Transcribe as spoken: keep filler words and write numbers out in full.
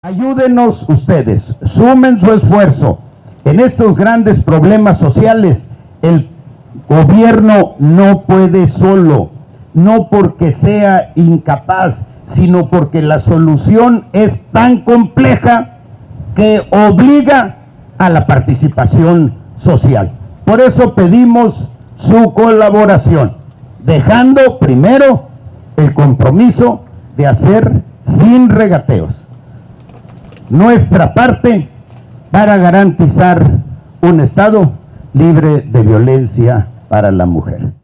Ayúdenos ustedes, sumen su esfuerzo en estos grandes problemas sociales. El gobierno no puede solo, no porque sea incapaz, sino porque la solución es tan compleja que obliga a la participación social. Por eso pedimos su colaboración, dejando primero el compromiso de hacer sin regateos nuestra parte para garantizar un Estado libre de violencia para la mujer.